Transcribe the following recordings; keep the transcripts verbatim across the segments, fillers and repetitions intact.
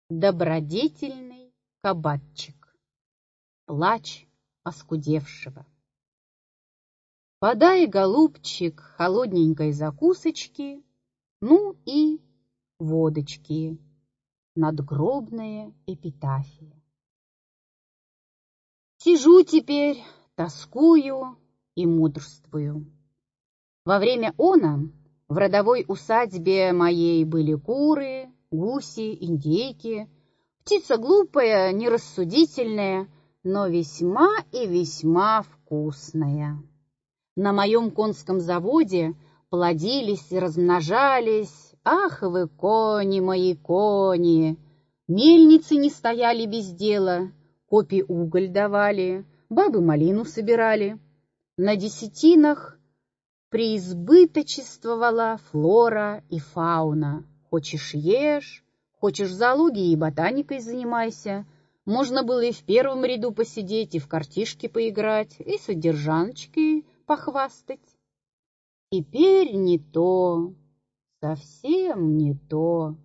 Добродетельный кабачик. Плач оскудевшего. Подай, голубчик, холодненькой закусочки, ну и водочки, надгробная эпитафия. Сижу теперь, тоскую и мудрствую. Во время она в родовой усадьбе моей были куры, гуси, индейки, птица глупая, нерассудительная, но весьма и весьма вкусная. На моем конском заводе плодились и размножались, ах вы, кони мои, кони! Мельницы не стояли без дела, копи уголь давали, бабы малину собирали. На десятинах преизбыточествовала флора и фауна. Хочешь — ешь, хочешь — зоологией и ботаникой занимайся. Можно было и в первом ряду посидеть, и в картишки поиграть, и содержаночкой похвастать. Теперь не то, совсем не то.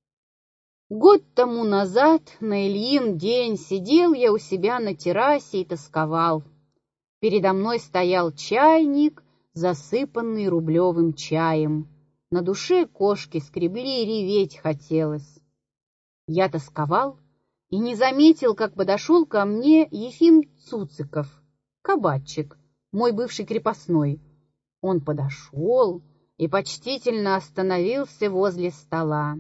Год тому назад на Ильин день сидел я у себя на террасе и тосковал. Передо мной стоял чайник, засыпанный рублевым чаем. На душе кошки скребли, и реветь хотелось. Я тосковал и не заметил, как подошел ко мне Ефим Цуциков, кабачик, мой бывший крепостной. Он подошел и почтительно остановился возле стола.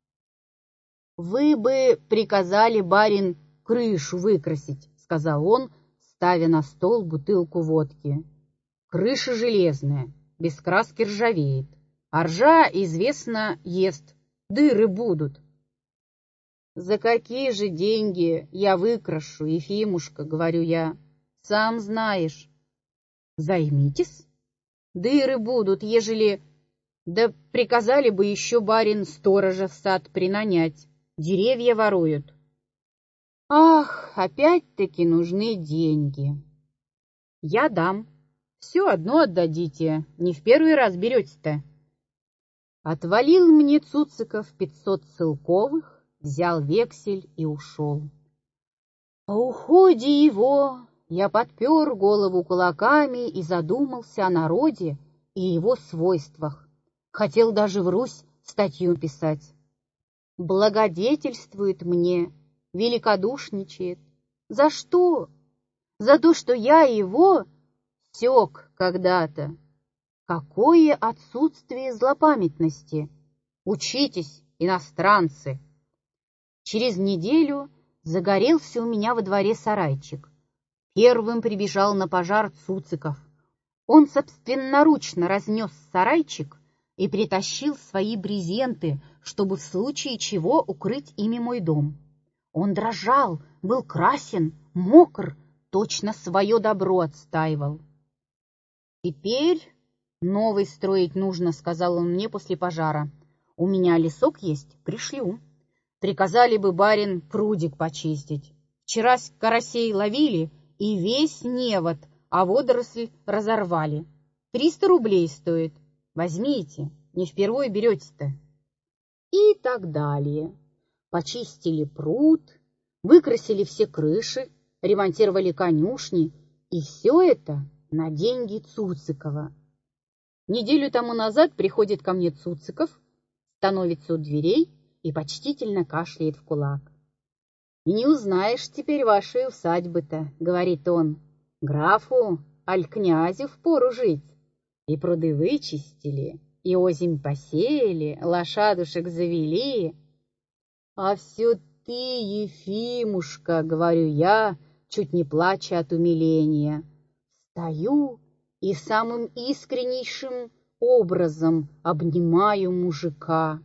«Вы бы приказали, барин, крышу выкрасить», — сказал он, ставя на стол бутылку водки. «Крыша железная, без краски ржавеет, а ржа, известно, ест, дыры будут». «За какие же деньги я выкрашу, Ефимушка, — говорю я, — сам знаешь». «Займитесь, дыры будут, ежели... Да приказали бы еще, барин, сторожа в сад принанять, деревья воруют». «Ах, опять-таки нужны деньги». «Я дам. Все одно отдадите, не в первый раз берете-то». Отвалил мне Цуциков пятьсот целковых, взял вексель и ушел. По уходе его я подпер голову кулаками и задумался о народе и его свойствах. Хотел даже в Русь статью писать. Благодетельствует мне, великодушничает. За что? За то, что я его сёк когда-то. Какое отсутствие злопамятности! Учитесь, иностранцы! Через неделю загорелся у меня во дворе сарайчик. Первым прибежал на пожар Цуциков. Он собственноручно разнес сарайчик и притащил свои брезенты, чтобы в случае чего укрыть ими мой дом. Он дрожал, был красен, мокр, точно свое добро отстаивал. «Теперь новый строить нужно», — сказал он мне после пожара. «У меня лесок есть, пришлю. Приказали бы, барин, прудик почистить. Вчера карасей ловили, и весь невод, а водоросль разорвали. Триста рублей стоит. Возьмите, не впервой берете-то». И так далее. Почистили пруд, выкрасили все крыши, ремонтировали конюшни, и все это на деньги Цуцикова. Неделю тому назад приходит ко мне Цуциков, становится у дверей и почтительно кашляет в кулак. «И не узнаешь теперь вашей усадьбы-то, — говорит он, — графу, аль князю впору жить. И пруды вычистили, и озимь посеяли, лошадушек завели. А все ты, Ефимушка, — говорю я, чуть не плача от умиления, — стою и самым искреннейшим образом обнимаю мужика.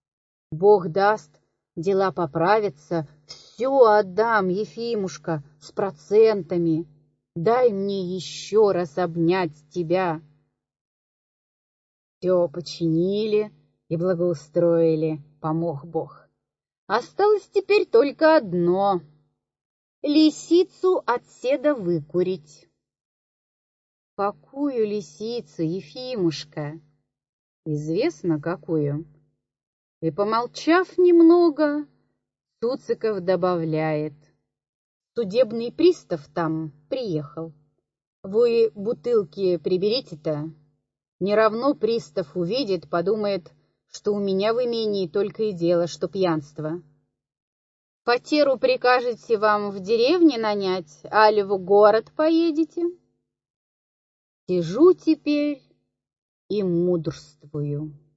Бог даст, дела поправятся, все отдам, Ефимушка, с процентами. Дай мне еще раз обнять тебя». Все починили и благоустроили, помог Бог. Осталось теперь только одно — лисицу от седа выкурить. «Какую лисицу, Ефимушка?» «Известно, какую». И, помолчав немного, Цуциков добавляет. Судебный пристав там приехал. Вы бутылки приберите-то. Не равно пристав увидит, подумает, что у меня в имении только и дело, что пьянство. Потеру прикажете вам в деревне нанять, али в город поедете? Сижу теперь и мудрствую.